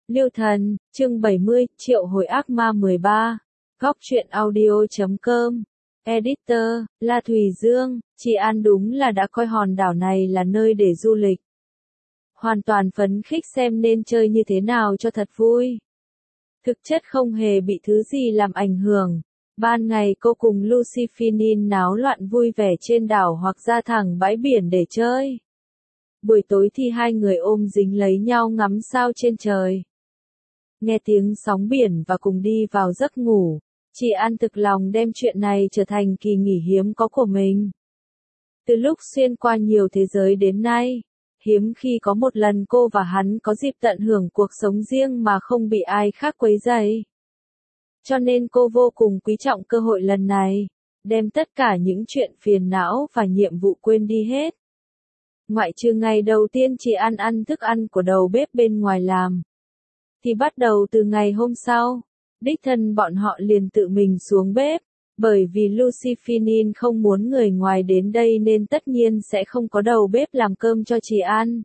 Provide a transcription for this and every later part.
Lưu Thần, chương 70, Triệu hồi ác ma 13. Góc truyện audio.com. Editor, La Thùy Dương, chị An đúng là đã coi hòn đảo này là nơi để du lịch. Hoàn toàn phấn khích xem nên chơi như thế nào cho thật vui. Thực chất không hề bị thứ gì làm ảnh hưởng. Ban ngày cô cùng Lucy Finin náo loạn vui vẻ trên đảo hoặc ra thẳng bãi biển để chơi. Buổi tối thì hai người ôm dính lấy nhau ngắm sao trên trời. Nghe tiếng sóng biển và cùng đi vào giấc ngủ, chị An thực lòng đem chuyện này trở thành kỳ nghỉ hiếm có của mình. Từ lúc xuyên qua nhiều thế giới đến nay, hiếm khi có một lần cô và hắn có dịp tận hưởng cuộc sống riêng mà không bị ai khác quấy rầy. Cho nên cô vô cùng quý trọng cơ hội lần này, đem tất cả những chuyện phiền não và nhiệm vụ quên đi hết. Ngoại trừ ngày đầu tiên chị An ăn thức ăn của đầu bếp bên ngoài làm, thì bắt đầu từ ngày hôm sau, đích thân bọn họ liền tự mình xuống bếp, bởi vì Lucy Finin không muốn người ngoài đến đây nên tất nhiên sẽ không có đầu bếp làm cơm cho chị An.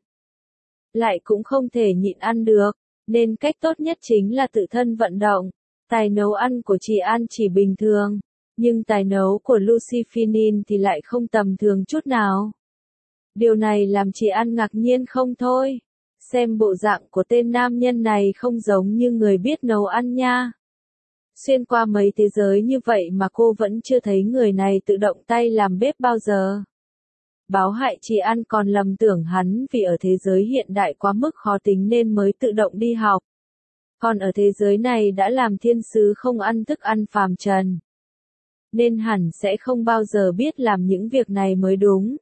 Lại cũng không thể nhịn ăn được, nên cách tốt nhất chính là tự thân vận động. Tài nấu ăn của chị An chỉ bình thường, nhưng tài nấu của Lucy Finin thì lại không tầm thường chút nào. Điều này làm chị An ngạc nhiên không thôi. Xem bộ dạng của tên nam nhân này không giống như người biết nấu ăn nha. Xuyên qua mấy thế giới như vậy mà cô vẫn chưa thấy người này tự động tay làm bếp bao giờ. Báo hại chị An còn lầm tưởng hắn vì ở thế giới hiện đại quá mức khó tính nên mới tự động đi học. Còn ở thế giới này đã làm thiên sứ không ăn thức ăn phàm trần. Nên hẳn sẽ không bao giờ biết làm những việc này mới đúng.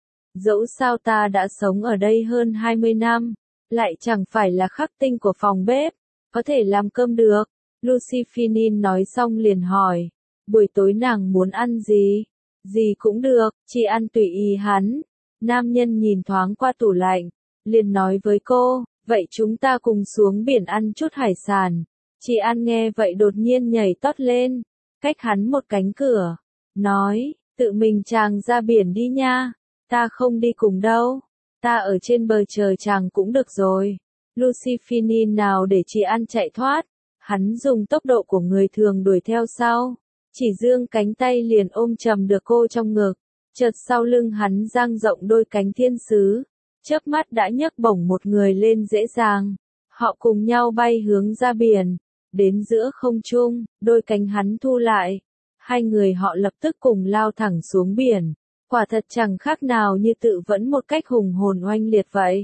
Dẫu sao ta đã sống ở đây hơn 20 năm, lại chẳng phải là khắc tinh của phòng bếp, có thể làm cơm được. Lucy Finin nói xong liền hỏi, buổi tối nàng muốn ăn gì? Gì cũng được, chị ăn tùy ý hắn. Nam nhân nhìn thoáng qua tủ lạnh, liền nói với cô, vậy chúng ta cùng xuống biển ăn chút hải sản. Chị An nghe vậy đột nhiên nhảy tót lên, cách hắn một cánh cửa, nói, tự mình chàng ra biển đi nha, ta không đi cùng đâu. Ta ở trên bờ chờ chàng cũng được rồi. Lucy Finin nào để chị An chạy thoát, hắn dùng tốc độ của người thường đuổi theo sau, chỉ giương cánh tay liền ôm chầm được cô trong ngực, chợt sau lưng hắn dang rộng đôi cánh thiên sứ, chớp mắt đã nhấc bổng một người lên dễ dàng. Họ cùng nhau bay hướng ra biển, đến giữa không trung, đôi cánh hắn thu lại, hai người họ lập tức cùng lao thẳng xuống biển. Quả thật chẳng khác nào như tự vẫn một cách hùng hồn oanh liệt vậy.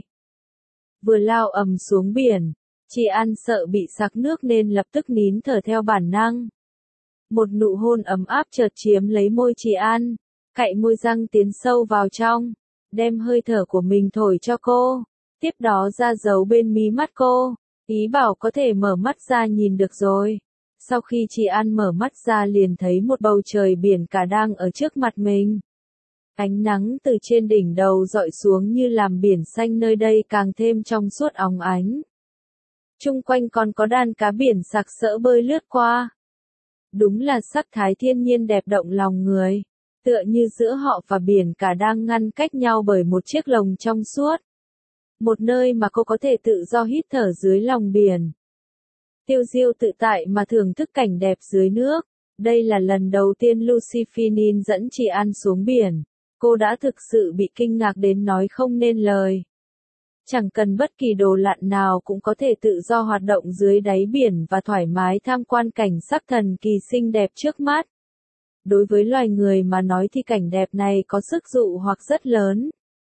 Vừa lao ầm xuống biển, chị An sợ bị sặc nước nên lập tức nín thở theo bản năng. Một nụ hôn ấm áp chợt chiếm lấy môi chị An, cạy môi răng tiến sâu vào trong, đem hơi thở của mình thổi cho cô, tiếp đó ra dấu bên mí mắt cô, ý bảo có thể mở mắt ra nhìn được rồi. Sau khi chị An mở mắt ra liền thấy một bầu trời biển cả đang ở trước mặt mình. Ánh nắng từ trên đỉnh đầu dọi xuống như làm biển xanh nơi đây càng thêm trong suốt óng ánh. Chung quanh còn có đàn cá biển sặc sỡ bơi lướt qua. Đúng là sắc thái thiên nhiên đẹp động lòng người, tựa như giữa họ và biển cả đang ngăn cách nhau bởi một chiếc lồng trong suốt. Một nơi mà cô có thể tự do hít thở dưới lòng biển. Tiêu diêu tự tại mà thưởng thức cảnh đẹp dưới nước. Đây là lần đầu tiên Lucy Finin dẫn chị An xuống biển. Cô đã thực sự bị kinh ngạc đến nói không nên lời. Chẳng cần bất kỳ đồ lặn nào cũng có thể tự do hoạt động dưới đáy biển và thoải mái tham quan cảnh sắc thần kỳ xinh đẹp trước mắt. Đối với loài người mà nói thì cảnh đẹp này có sức dụ hoặc rất lớn.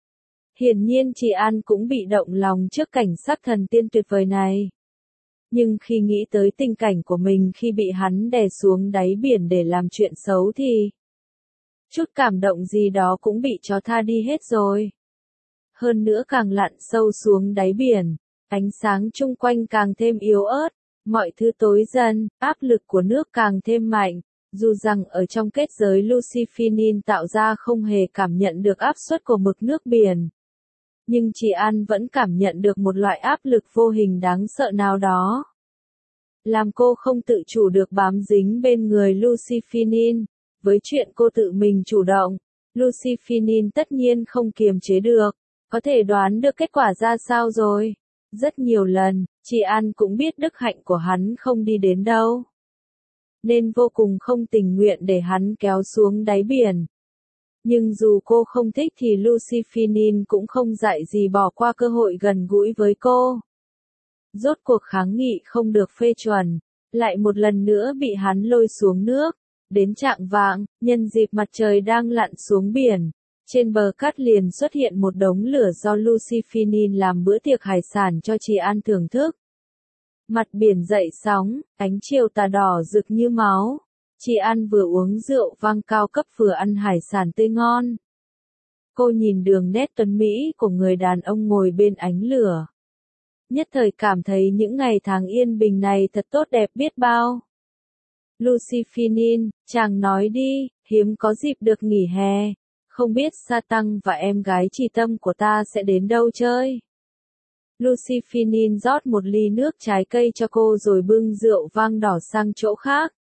Hiển nhiên chị An cũng bị động lòng trước cảnh sắc thần tiên tuyệt vời này. Nhưng khi nghĩ tới tình cảnh của mình khi bị hắn đè xuống đáy biển để làm chuyện xấu thì chút cảm động gì đó cũng bị cho tha đi hết rồi. Hơn nữa càng lặn sâu xuống đáy biển, ánh sáng chung quanh càng thêm yếu ớt, mọi thứ tối dần, áp lực của nước càng thêm mạnh. Dù rằng ở trong kết giới Lucy Finin tạo ra không hề cảm nhận được áp suất của mực nước biển. Nhưng chị An vẫn cảm nhận được một loại áp lực vô hình đáng sợ nào đó. Làm cô không tự chủ được bám dính bên người Lucy Finin. Với chuyện cô tự mình chủ động, Lucy Finin tất nhiên không kiềm chế được, có thể đoán được kết quả ra sao rồi. Rất nhiều lần, chị An cũng biết đức hạnh của hắn không đi đến đâu, nên vô cùng không tình nguyện để hắn kéo xuống đáy biển. Nhưng dù cô không thích thì Lucy Finin cũng không dại gì bỏ qua cơ hội gần gũi với cô. Rốt cuộc kháng nghị không được phê chuẩn, lại một lần nữa bị hắn lôi xuống nước. Đến chạng vạng, nhân dịp mặt trời đang lặn xuống biển, trên bờ cát liền xuất hiện một đống lửa do Lucy Finin làm bữa tiệc hải sản cho chị An thưởng thức. Mặt biển dậy sóng, ánh chiều tà đỏ rực như máu. Chị An vừa uống rượu vang cao cấp vừa ăn hải sản tươi ngon. Cô nhìn đường nét tuấn mỹ của người đàn ông ngồi bên ánh lửa. Nhất thời cảm thấy những ngày tháng yên bình này thật tốt đẹp biết bao. Lucy Finin, chàng nói đi, hiếm có dịp được nghỉ hè. Không biết Sa Tăng và em gái Trì Tâm của ta sẽ đến đâu chơi. Lucy Finin rót một ly nước trái cây cho cô rồi bưng rượu vang đỏ sang chỗ khác.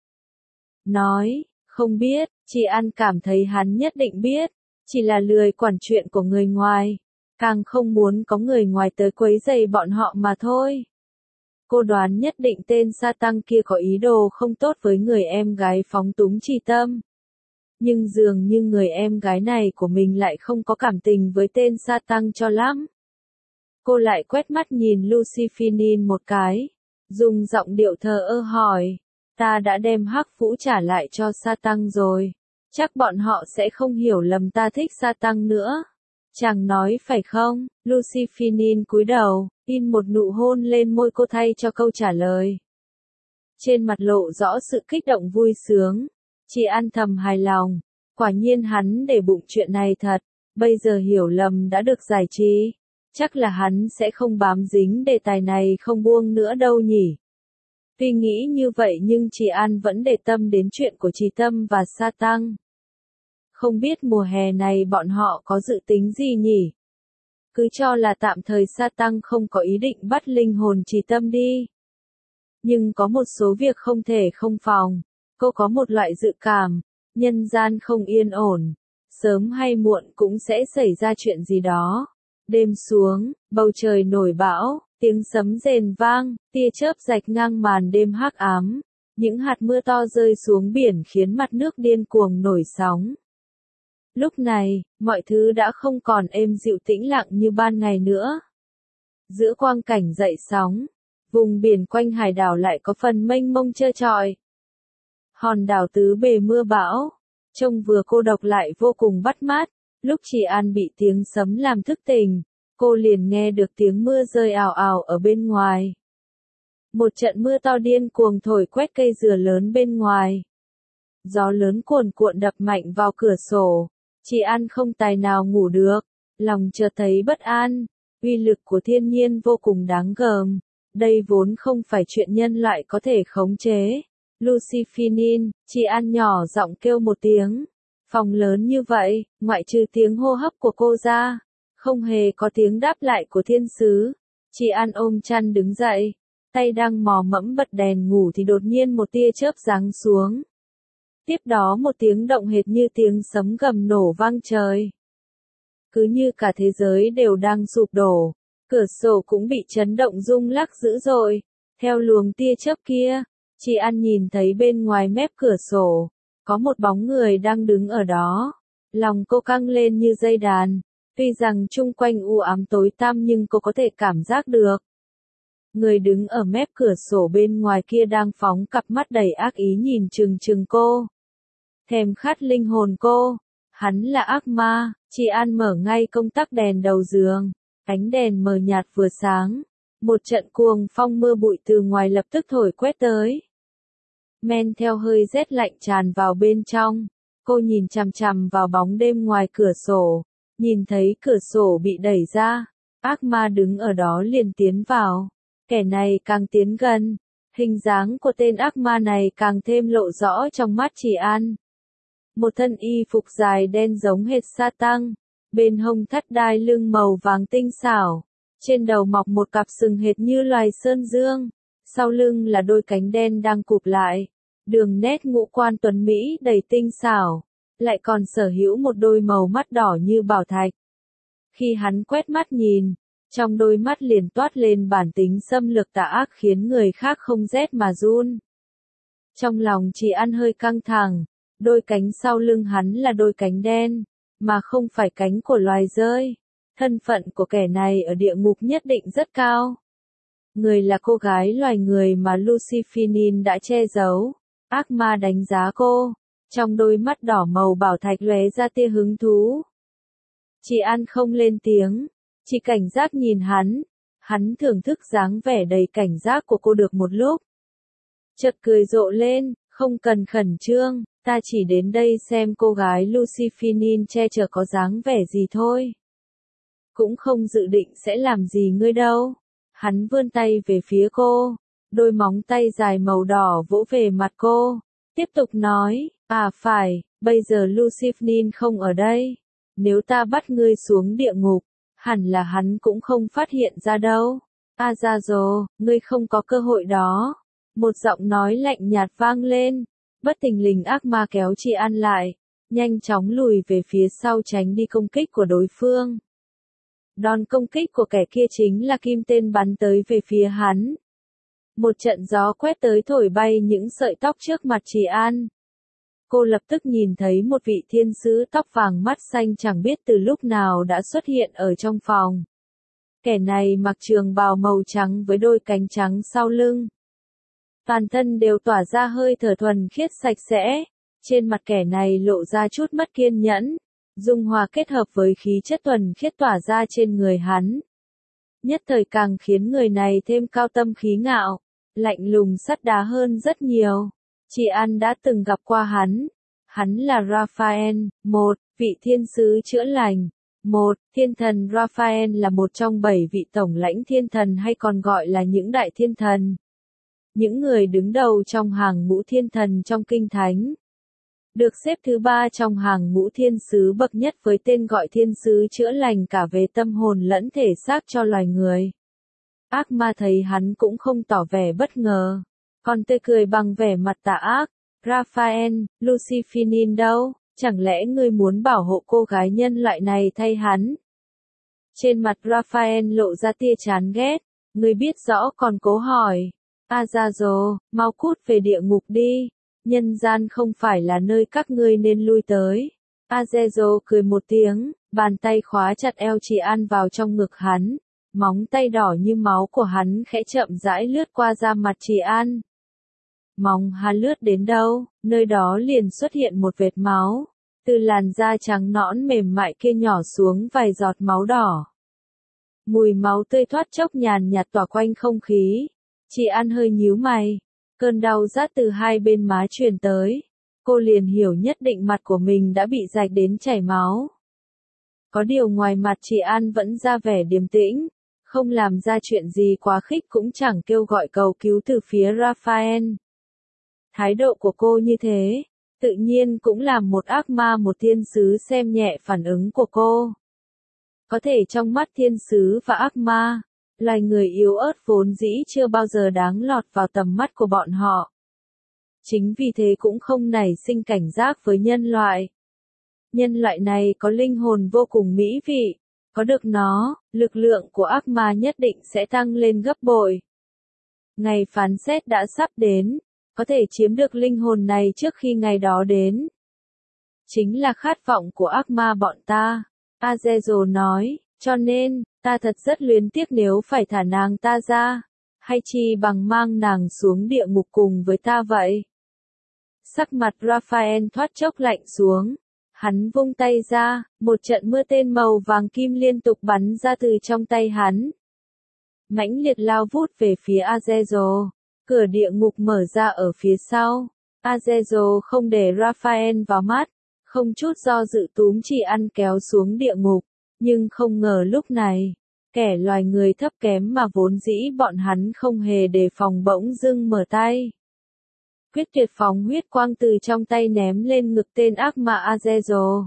Nói, không biết, chị An cảm thấy hắn nhất định biết, chỉ là lười quản chuyện của người ngoài, càng không muốn có người ngoài tới quấy rầy bọn họ mà thôi. Cô đoán nhất định tên Sa Tăng kia có ý đồ không tốt với người em gái phóng túng Trì Tâm. Nhưng dường như người em gái này của mình lại không có cảm tình với tên Sa Tăng cho lắm. Cô lại quét mắt nhìn Lucy Finin một cái, dùng giọng điệu thờ ơ hỏi, ta đã đem hắc vũ trả lại cho Sa Tăng rồi, chắc bọn họ sẽ không hiểu lầm ta thích Sa Tăng nữa. Chàng nói phải không? Lucy Finin cúi đầu, in một nụ hôn lên môi cô thay cho câu trả lời. Trên mặt lộ rõ sự kích động vui sướng, chị An thầm hài lòng, quả nhiên hắn để bụng chuyện này thật, bây giờ hiểu lầm đã được giải trí. Chắc là hắn sẽ không bám dính đề tài này không buông nữa đâu nhỉ. Tuy nghĩ như vậy nhưng chị An vẫn để tâm đến chuyện của Trì Tâm và Sa Tăng. Không biết mùa hè này bọn họ có dự tính gì nhỉ? Cứ cho là tạm thời Sa Tăng không có ý định bắt linh hồn Trì Tâm đi. Nhưng có một số việc không thể không phòng. Cô có một loại dự cảm, nhân gian không yên ổn. Sớm hay muộn cũng sẽ xảy ra chuyện gì đó. Đêm xuống, bầu trời nổi bão, tiếng sấm rền vang, tia chớp rạch ngang màn đêm hắc ám. Những hạt mưa to rơi xuống biển khiến mặt nước điên cuồng nổi sóng. Lúc này, mọi thứ đã không còn êm dịu tĩnh lặng như ban ngày nữa. Giữa quang cảnh dậy sóng, vùng biển quanh hải đảo lại có phần mênh mông trơ trọi. Hòn đảo tứ bề mưa bão, trông vừa cô độc lại vô cùng bắt mắt. Lúc Trì An bị tiếng sấm làm thức tỉnh, cô liền nghe được tiếng mưa rơi ào ào ở bên ngoài. Một trận mưa to điên cuồng thổi quét cây dừa lớn bên ngoài. Gió lớn cuồn cuộn đập mạnh vào cửa sổ. Trì An không tài nào ngủ được, lòng chợt thấy bất an. Uy lực của thiên nhiên vô cùng đáng gờm. Đây vốn không phải chuyện nhân loại có thể khống chế. Lucy Finin, Trì An nhỏ giọng kêu một tiếng. Phòng lớn như vậy, ngoại trừ tiếng hô hấp của cô ra, không hề có tiếng đáp lại của thiên sứ. Trì An ôm chăn đứng dậy, tay đang mò mẫm bật đèn ngủ thì đột nhiên một tia chớp giáng xuống. Tiếp đó một tiếng động hệt như tiếng sấm gầm nổ vang trời. Cứ như cả thế giới đều đang sụp đổ, cửa sổ cũng bị chấn động rung lắc dữ dội. Theo luồng tia chớp kia, Trì An nhìn thấy bên ngoài mép cửa sổ, có một bóng người đang đứng ở đó. Lòng cô căng lên như dây đàn. Tuy rằng chung quanh u ám tối tăm nhưng cô có thể cảm giác được. Người đứng ở mép cửa sổ bên ngoài kia đang phóng cặp mắt đầy ác ý nhìn chừng chừng cô. Thèm khát linh hồn cô. Hắn là ác ma. Trì An mở ngay công tắc đèn đầu giường. Ánh đèn mờ nhạt vừa sáng. Một trận cuồng phong mưa bụi từ ngoài lập tức thổi quét tới. Men theo hơi rét lạnh tràn vào bên trong. Cô nhìn chằm chằm vào bóng đêm ngoài cửa sổ. Nhìn thấy cửa sổ bị đẩy ra. Ác ma đứng ở đó liền tiến vào. Kẻ này càng tiến gần. Hình dáng của tên ác ma này càng thêm lộ rõ trong mắt Trì An. Một thân y phục dài đen giống hệt Sa Tăng. Bên hông thắt đai lưng màu vàng tinh xảo. Trên đầu mọc một cặp sừng hệt như loài sơn dương. Sau lưng là đôi cánh đen đang cụp lại. Đường nét ngũ quan tuấn Mỹ đầy tinh xảo. Lại còn sở hữu một đôi màu mắt đỏ như bảo thạch. Khi hắn quét mắt nhìn, Trong đôi mắt liền toát lên bản tính xâm lược tà ác khiến người khác không rét mà run. Trong lòng Chỉ An hơi căng thẳng, đôi cánh sau lưng hắn là đôi cánh đen, mà không phải cánh của loài dơi. Thân phận của kẻ này ở địa ngục nhất định rất cao. Người là cô gái loài người mà Lucifinin đã che giấu. Ác ma đánh giá cô, trong đôi mắt đỏ màu bảo thạch lóe ra tia hứng thú. Chỉ An không lên tiếng, chỉ cảnh giác nhìn hắn. Hắn thưởng thức dáng vẻ đầy cảnh giác của cô được một lúc. Chợt cười rộ lên, không cần khẩn trương, ta chỉ đến đây xem cô gái Lucifinin che chở có dáng vẻ gì thôi. Cũng không dự định sẽ làm gì ngươi đâu. Hắn vươn tay về phía cô, đôi móng tay dài màu đỏ vỗ về mặt cô, tiếp tục nói, phải, bây giờ Lucifinin không ở đây. Nếu ta bắt ngươi xuống địa ngục, hẳn là hắn cũng không phát hiện ra đâu. Azazel, ngươi không có cơ hội đó. Một giọng nói lạnh nhạt vang lên, bất thình lình ác ma kéo Chỉ An lại, nhanh chóng lùi về phía sau tránh đi công kích của đối phương. Đòn công kích của kẻ kia chính là kim tên bắn tới về phía hắn. Một trận gió quét tới thổi bay những sợi tóc trước mặt Chỉ An. Cô lập tức nhìn thấy một vị thiên sứ tóc vàng mắt xanh chẳng biết từ lúc nào đã xuất hiện ở trong phòng. Kẻ này mặc trường bào màu trắng với đôi cánh trắng sau lưng. Toàn thân đều tỏa ra hơi thở thuần khiết sạch sẽ. Trên mặt kẻ này lộ ra chút mất kiên nhẫn. Dung hòa kết hợp với khí chất thuần khiết tỏa ra trên người hắn. Nhất thời càng khiến người này thêm cao tâm khí ngạo, lạnh lùng sắt đá hơn rất nhiều. Chỉ An đã từng gặp qua hắn. Hắn là Raphael, một vị thiên sứ chữa lành. Thiên thần Raphael là một trong 7 vị tổng lãnh thiên thần hay còn gọi là những đại thiên thần. Những người đứng đầu trong hàng ngũ thiên thần trong kinh thánh. Được xếp thứ 3 trong hàng ngũ thiên sứ bậc nhất với tên gọi thiên sứ chữa lành cả về tâm hồn lẫn thể xác cho loài người. Ác ma thấy hắn cũng không tỏ vẻ bất ngờ, còn tươi cười bằng vẻ mặt tà ác. Raphael, Lucifinin đâu? Chẳng lẽ ngươi muốn bảo hộ cô gái nhân loại này thay hắn? Trên mặt Raphael lộ ra tia chán ghét. Ngươi biết rõ còn cố hỏi. Azazel, mau cút về địa ngục đi. Nhân gian không phải là nơi các ngươi nên lui tới. Azazel cười một tiếng, bàn tay khóa chặt eo Chỉ An vào trong ngực hắn. Móng tay đỏ như máu của hắn khẽ chậm rãi lướt qua da mặt Chỉ An. Móng hắn lướt đến đâu, nơi đó liền xuất hiện một vệt máu. Từ làn da trắng nõn mềm mại kia nhỏ xuống vài giọt máu đỏ. Mùi máu tươi thoát chốc nhàn nhạt tỏa quanh không khí. Chỉ An hơi nhíu mày. Cơn đau rát từ hai bên má truyền tới. Cô liền hiểu nhất định mặt của mình đã bị rạch đến chảy máu. Có điều ngoài mặt Chỉ An vẫn ra vẻ điềm tĩnh. Không làm ra chuyện gì quá khích cũng chẳng kêu gọi cầu cứu từ phía Raphael. Thái độ của cô như thế, tự nhiên cũng làm một ác ma một thiên sứ xem nhẹ phản ứng của cô. Có thể trong mắt thiên sứ và ác ma, loài người yếu ớt vốn dĩ chưa bao giờ đáng lọt vào tầm mắt của bọn họ. Chính vì thế cũng không nảy sinh cảnh giác với nhân loại. Nhân loại này có linh hồn vô cùng mỹ vị, có được nó, lực lượng của ác ma nhất định sẽ tăng lên gấp bội. Ngày phán xét đã sắp đến, có thể chiếm được linh hồn này trước khi ngày đó đến. Chính là khát vọng của ác ma bọn ta, Azazel nói, cho nên, ta thật rất luyến tiếc nếu phải thả nàng ta ra, hay chi bằng mang nàng xuống địa ngục cùng với ta vậy. Sắc mặt Raphael thoát chốc lạnh xuống, hắn vung tay ra, một trận mưa tên màu vàng kim liên tục bắn ra từ trong tay hắn. Mãnh liệt lao vút về phía Azazel. Cửa địa ngục mở ra ở phía sau. Azazel không để Raphael vào mắt, không chút do dự túm Chỉ An kéo xuống địa ngục. Nhưng không ngờ lúc này, kẻ loài người thấp kém mà vốn dĩ bọn hắn không hề đề phòng bỗng dưng mở tay. Quyết tuyệt phóng huyết quang từ trong tay ném lên ngực tên ác ma Azazel.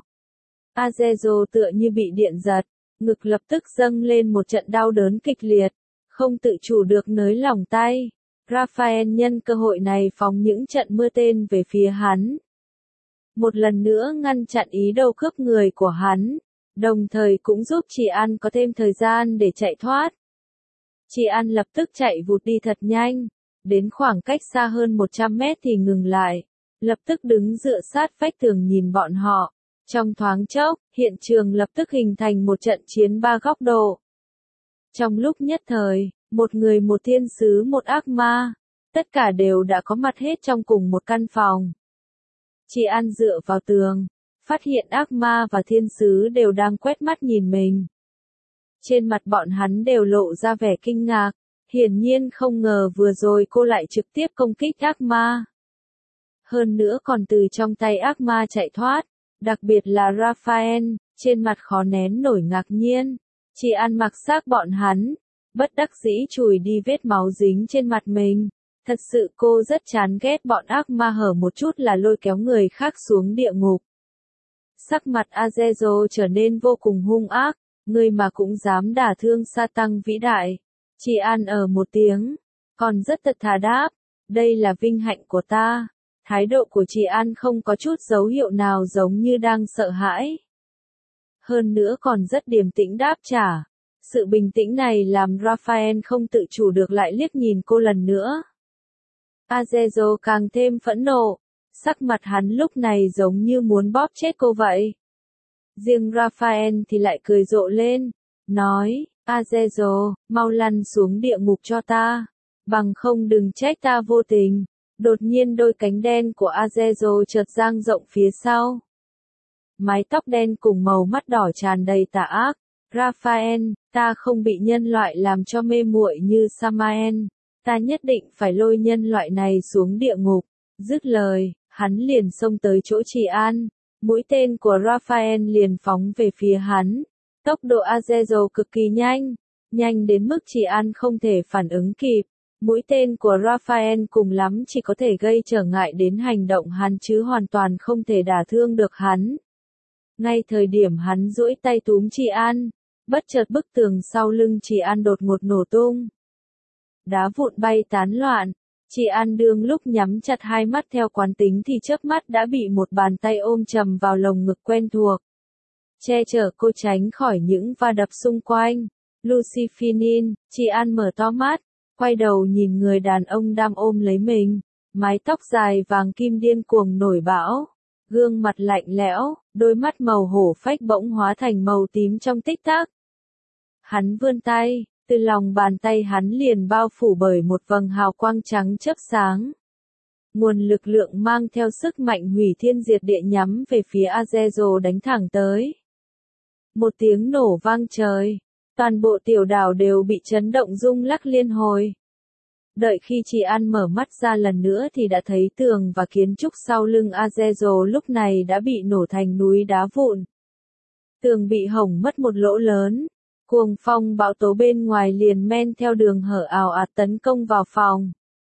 Azazel tựa như bị điện giật, ngực lập tức dâng lên một trận đau đớn kịch liệt, không tự chủ được nới lỏng tay. Raphael nhân cơ hội này phóng những trận mưa tên về phía hắn. Một lần nữa ngăn chặn ý đồ cướp người của hắn. đồng thời cũng giúp chị An có thêm thời gian để chạy thoát. Chị An lập tức chạy vụt đi thật nhanh, đến khoảng cách xa hơn 100 mét thì ngừng lại, lập tức đứng dựa sát vách tường nhìn bọn họ. Trong thoáng chốc, hiện trường lập tức hình thành một trận chiến 3 góc độ. Trong lúc nhất thời, một người, một thiên sứ, một ác ma, tất cả đều đã có mặt hết trong cùng một căn phòng. Chị An dựa vào tường, phát hiện ác ma và thiên sứ đều đang quét mắt nhìn mình. Trên mặt bọn hắn đều lộ ra vẻ kinh ngạc, hiển nhiên không ngờ vừa rồi cô lại trực tiếp công kích ác ma. Hơn nữa còn từ trong tay ác ma chạy thoát, đặc biệt là Raphael, trên mặt khó nén nổi ngạc nhiên. Chị An mặc xác bọn hắn, bất đắc dĩ chùi đi vết máu dính trên mặt mình. Thật sự cô rất chán ghét bọn ác ma hở một chút là lôi kéo người khác xuống địa ngục. Sắc mặt Azazel trở nên vô cùng hung ác, người mà cũng dám đả thương sa tăng vĩ đại. Chị An một tiếng, còn rất thật thà đáp, đây là vinh hạnh của ta. Thái độ của chị An không có chút dấu hiệu nào giống như đang sợ hãi. Hơn nữa còn rất điềm tĩnh đáp trả. Sự bình tĩnh này làm Raphael không tự chủ được lại liếc nhìn cô lần nữa. Azazel càng thêm phẫn nộ, sắc mặt hắn lúc này giống như muốn bóp chết cô vậy. Riêng Raphael thì lại cười rộ lên, nói, Azazel, mau lăn xuống địa ngục cho ta, bằng không đừng trách ta vô tình. Đột nhiên đôi cánh đen của Azazel chợt dang rộng phía sau. Mái tóc đen cùng màu mắt đỏ tràn đầy tà ác. Raphael, ta không bị nhân loại làm cho mê muội như Samael. Ta nhất định phải lôi nhân loại này xuống địa ngục. Dứt lời, hắn liền xông tới chỗ chị An. Mũi tên của Raphael liền phóng về phía hắn. Tốc độ Azazel cực kỳ nhanh, nhanh đến mức chị An không thể phản ứng kịp. Mũi tên của Raphael cùng lắm chỉ có thể gây trở ngại đến hành động hắn chứ hoàn toàn không thể đả thương được hắn. Ngay thời điểm hắn duỗi tay túm chị An, bất chợt bức tường sau lưng chị An đột ngột nổ tung. Đá vụn bay tán loạn, chị An đương lúc nhắm chặt hai mắt theo quán tính thì chớp mắt đã bị một bàn tay ôm chầm vào lồng ngực quen thuộc. Che chở cô tránh khỏi những va đập xung quanh. Lucifinin, chị An mở to mắt, quay đầu nhìn người đàn ông đang ôm lấy mình, mái tóc dài vàng kim điên cuồng nổi bão, gương mặt lạnh lẽo, đôi mắt màu hổ phách bỗng hóa thành màu tím trong tích tắc. Hắn vươn tay, từ lòng bàn tay hắn liền bao phủ bởi một vầng hào quang trắng chớp sáng. Nguồn lực lượng mang theo sức mạnh hủy thiên diệt địa nhắm về phía Azazel đánh thẳng tới. Một tiếng nổ vang trời. Toàn bộ tiểu đảo đều bị chấn động rung lắc liên hồi. Đợi khi chị An mở mắt ra lần nữa thì đã thấy tường và kiến trúc sau lưng Azazel lúc này đã bị nổ thành núi đá vụn. Tường bị hỏng mất một lỗ lớn. Cuồng phong bão tố bên ngoài liền men theo đường hở ào ạt tấn công vào phòng.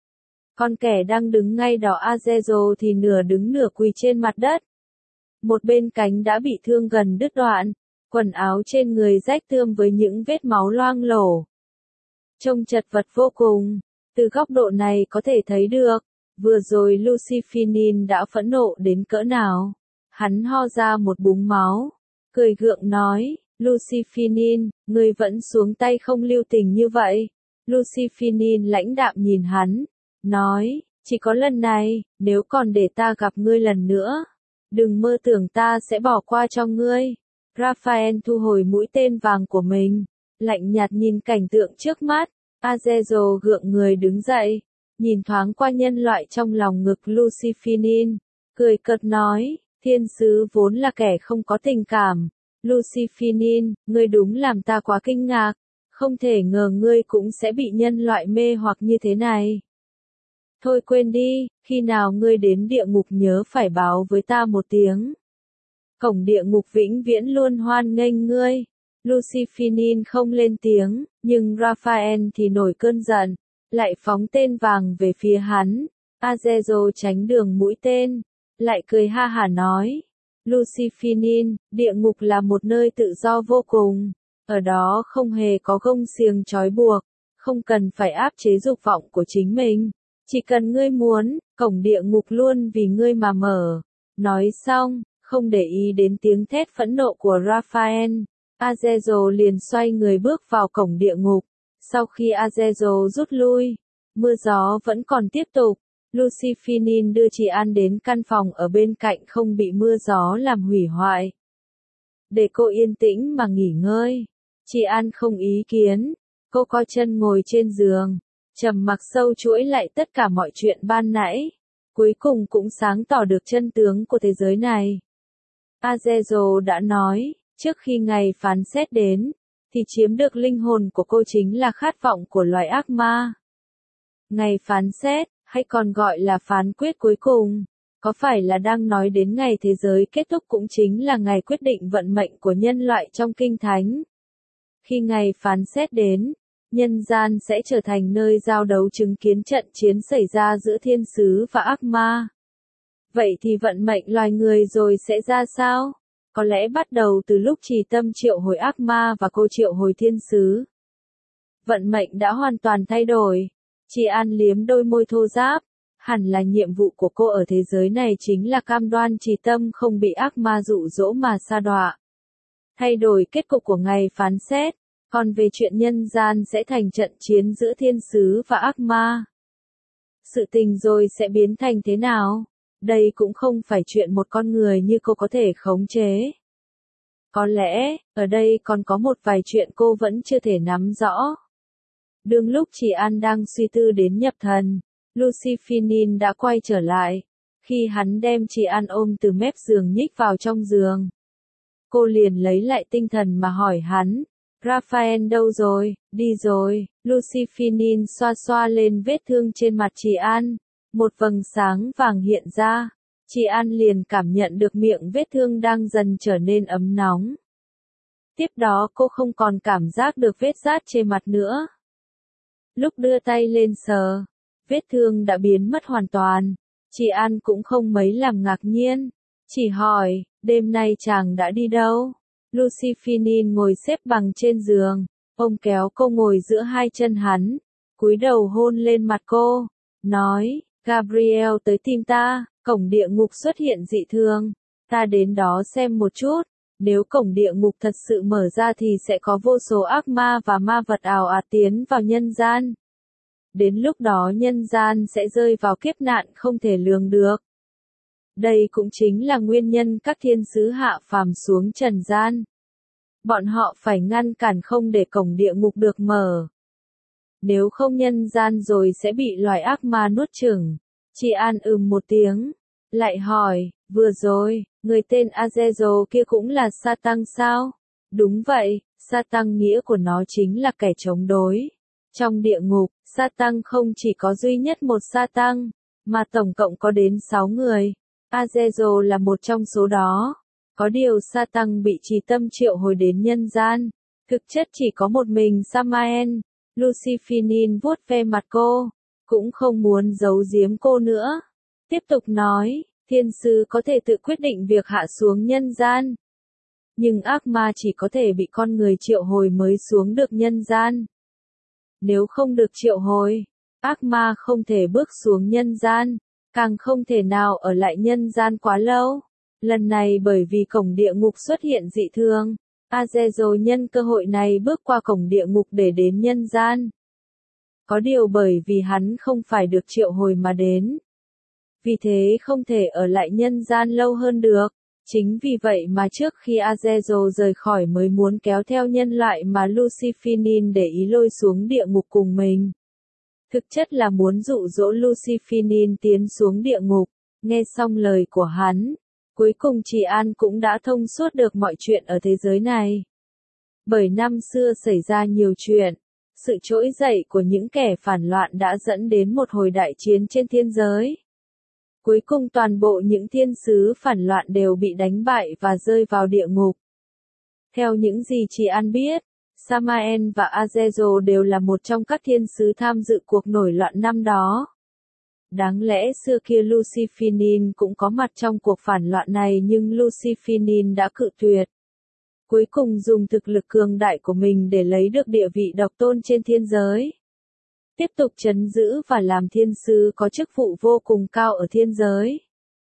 Con kẻ đang đứng ngay đó Azazel thì nửa đứng nửa quỳ trên mặt đất. Một bên cánh đã bị thương gần đứt đoạn. Quần áo trên người rách tươm với những vết máu loang lổ. Trông chật vật vô cùng, từ góc độ này có thể thấy được, vừa rồi Lucifinin đã phẫn nộ đến cỡ nào. Hắn ho ra một búng máu, cười gượng nói, Lucifinin, ngươi vẫn xuống tay không lưu tình như vậy. Lucifinin lãnh đạm nhìn hắn, nói, chỉ có lần này, nếu còn để ta gặp ngươi lần nữa, đừng mơ tưởng ta sẽ bỏ qua cho ngươi. Raphael thu hồi mũi tên vàng của mình, lạnh nhạt nhìn cảnh tượng trước mắt. Azazel gượng người đứng dậy, nhìn thoáng qua nhân loại trong lòng ngực Lucifinin, cười cợt nói, thiên sứ vốn là kẻ không có tình cảm. Lucifinin, ngươi đúng làm ta quá kinh ngạc, không thể ngờ ngươi cũng sẽ bị nhân loại mê hoặc như thế này. Thôi quên đi, khi nào ngươi đến địa ngục nhớ phải báo với ta một tiếng. Cổng địa ngục vĩnh viễn luôn hoan nghênh ngươi. Lucifinin không lên tiếng, nhưng Raphael thì nổi cơn giận, lại phóng tên vàng về phía hắn. Azazel tránh đường mũi tên, lại cười ha hả nói. Lucifinin, địa ngục là một nơi tự do vô cùng, ở đó không hề có gông xiềng trói buộc, không cần phải áp chế dục vọng của chính mình. Chỉ cần ngươi muốn, cổng địa ngục luôn vì ngươi mà mở. Nói xong, Không để ý đến tiếng thét phẫn nộ của Raphael, Azazel liền xoay người bước vào cổng địa ngục. Sau khi Azazel rút lui, mưa gió vẫn còn tiếp tục. Lucifinin đưa chị An đến căn phòng ở bên cạnh không bị mưa gió làm hủy hoại. Để cô yên tĩnh mà nghỉ ngơi. Chị An không ý kiến. Cô co chân ngồi trên giường, trầm mặc sâu chuỗi lại tất cả mọi chuyện ban nãy. Cuối cùng cũng sáng tỏ được chân tướng của thế giới này. Azazel đã nói, trước khi ngày phán xét đến, thì chiếm được linh hồn của cô chính là khát vọng của loài ác ma. Ngày phán xét, hay còn gọi là phán quyết cuối cùng, có phải là đang nói đến ngày thế giới kết thúc cũng chính là ngày quyết định vận mệnh của nhân loại trong Kinh Thánh. Khi ngày phán xét đến, nhân gian sẽ trở thành nơi giao đấu chứng kiến trận chiến xảy ra giữa thiên sứ và ác ma. Vậy thì vận mệnh loài người rồi sẽ ra sao? Có lẽ bắt đầu từ lúc Trì Tâm triệu hồi ác ma và cô triệu hồi thiên sứ. Vận mệnh đã hoàn toàn thay đổi. Chị An liếm đôi môi thô ráp. Hẳn là nhiệm vụ của cô ở thế giới này chính là cam đoan Trì Tâm không bị ác ma dụ dỗ mà sa đọa. Thay đổi kết cục của ngày phán xét. Còn về chuyện nhân gian sẽ thành trận chiến giữa thiên sứ và ác ma. Sự tình rồi sẽ biến thành thế nào? Đây cũng không phải chuyện một con người như cô có thể khống chế. Có lẽ, ở đây còn có một vài chuyện cô vẫn chưa thể nắm rõ. Đương lúc chị An đang suy tư đến nhập thần, Lucifinin đã quay trở lại. Khi hắn đem chị An ôm từ mép giường nhích vào trong giường, cô liền lấy lại tinh thần mà hỏi hắn, Raphael đâu rồi, đi rồi. Lucifinin xoa xoa lên vết thương trên mặt chị An. Một vầng sáng vàng hiện ra. Chị An liền cảm nhận được miệng vết thương đang dần trở nên ấm nóng. Tiếp đó cô không còn cảm giác được vết rát trên mặt nữa. Lúc đưa tay lên sờ, vết thương đã biến mất hoàn toàn. Chị An cũng không mấy làm ngạc nhiên. Chỉ hỏi, đêm nay chàng đã đi đâu? Lucifinin ngồi xếp bằng trên giường, ông kéo cô ngồi giữa hai chân hắn, cúi đầu hôn lên mặt cô, nói, Gabriel tới tìm ta, cổng địa ngục xuất hiện dị thường, ta đến đó xem một chút, nếu cổng địa ngục thật sự mở ra thì sẽ có vô số ác ma và ma vật ào ạt tiến vào nhân gian. Đến lúc đó nhân gian sẽ rơi vào kiếp nạn không thể lường được. Đây cũng chính là nguyên nhân các thiên sứ hạ phàm xuống trần gian. Bọn họ phải ngăn cản không để cổng địa ngục được mở. Nếu không nhân gian rồi sẽ bị loài ác ma nuốt chửng. Chị An một tiếng. Lại hỏi, vừa rồi, người tên Azazel kia cũng là Satan sao? Đúng vậy, Satan nghĩa của nó chính là kẻ chống đối. Trong địa ngục, Satan không chỉ có duy nhất một Satan, mà tổng cộng có đến 6 người. Azazel là một trong số đó. Có điều Satan bị Trì Tâm triệu hồi đến nhân gian. Thực chất chỉ có một mình Samael. Lucifinin vuốt ve mặt cô. Cũng không muốn giấu giếm cô nữa. Tiếp tục nói, thiên sứ có thể tự quyết định việc hạ xuống nhân gian. Nhưng ác ma chỉ có thể bị con người triệu hồi mới xuống được nhân gian. Nếu không được triệu hồi, ác ma không thể bước xuống nhân gian, càng không thể nào ở lại nhân gian quá lâu. Lần này bởi vì cổng địa ngục xuất hiện dị thường, Azazel nhân cơ hội này bước qua cổng địa ngục để đến nhân gian. Có điều bởi vì hắn không phải được triệu hồi mà đến. Vì thế không thể ở lại nhân gian lâu hơn được. Chính vì vậy mà trước khi Azazel rời khỏi mới muốn kéo theo nhân loại mà Lucifinin để ý lôi xuống địa ngục cùng mình. Thực chất là muốn dụ dỗ Lucifinin tiến xuống địa ngục. Nghe xong lời của hắn, cuối cùng chị An cũng đã thông suốt được mọi chuyện ở thế giới này. Bởi năm xưa xảy ra nhiều chuyện, sự trỗi dậy của những kẻ phản loạn đã dẫn đến một hồi đại chiến trên thiên giới. Cuối cùng toàn bộ những thiên sứ phản loạn đều bị đánh bại và rơi vào địa ngục. Theo những gì chị An biết, Samael và Azazel đều là một trong các thiên sứ tham dự cuộc nổi loạn năm đó. Đáng lẽ xưa kia Lucifinin cũng có mặt trong cuộc phản loạn này nhưng Lucifinin đã cự tuyệt. Cuối cùng dùng thực lực cường đại của mình để lấy được địa vị độc tôn trên thiên giới. Tiếp tục trấn giữ và làm thiên sứ có chức vụ vô cùng cao ở thiên giới.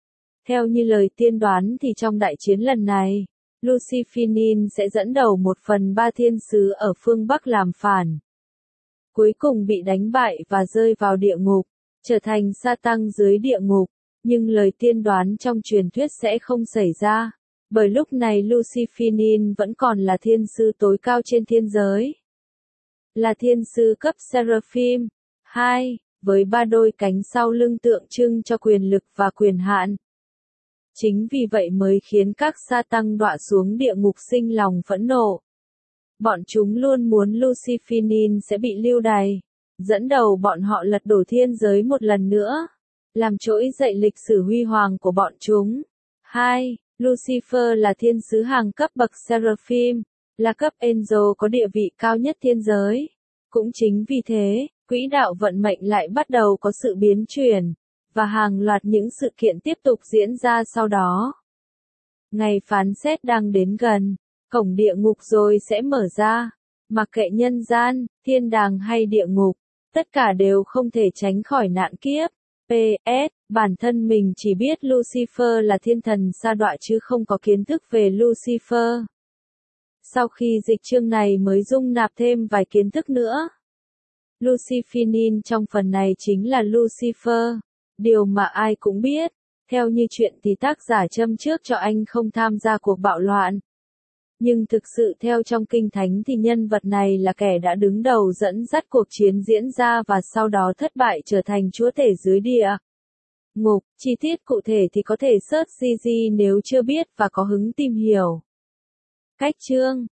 Theo như lời tiên đoán thì trong đại chiến lần này, Lucifinin sẽ dẫn đầu 1/3 thiên sứ ở phương Bắc làm phản. Cuối cùng bị đánh bại và rơi vào địa ngục, trở thành sa tăng dưới địa ngục, nhưng lời tiên đoán trong truyền thuyết sẽ không xảy ra, bởi lúc này Lucifinin vẫn còn là thiên sư tối cao trên thiên giới. Là thiên sư cấp Seraphim 2, với 3 đôi cánh sau lưng tượng trưng cho quyền lực và quyền hạn. Chính vì vậy mới khiến các sa tăng đọa xuống địa ngục sinh lòng phẫn nộ. Bọn chúng luôn muốn Lucifinin sẽ bị lưu đày, dẫn đầu bọn họ lật đổ thiên giới một lần nữa, làm trỗi dậy lịch sử huy hoàng của bọn chúng. 2. Lucifer là thiên sứ hàng cấp bậc Seraphim, là cấp Angel có địa vị cao nhất thiên giới. Cũng chính vì thế, quỹ đạo vận mệnh lại bắt đầu có sự biến chuyển, và hàng loạt những sự kiện tiếp tục diễn ra sau đó. Ngày phán xét đang đến gần, cổng địa ngục rồi sẽ mở ra, mặc kệ nhân gian, thiên đàng hay địa ngục, tất cả đều không thể tránh khỏi nạn kiếp. PS, bản thân mình chỉ biết Lucifer là thiên thần sa đọa chứ không có kiến thức về Lucifer. Sau khi dịch chương này mới dung nạp thêm vài kiến thức nữa. Lucifinin trong phần này chính là Lucifer, điều mà ai cũng biết. Theo như chuyện thì tác giả châm trước cho anh không tham gia cuộc bạo loạn. Nhưng thực sự theo trong kinh thánh thì nhân vật này là kẻ đã đứng đầu dẫn dắt cuộc chiến diễn ra và sau đó thất bại trở thành chúa tể dưới địa ngục. Chi tiết cụ thể thì có thể search GG nếu chưa biết và có hứng tìm hiểu. Cách chương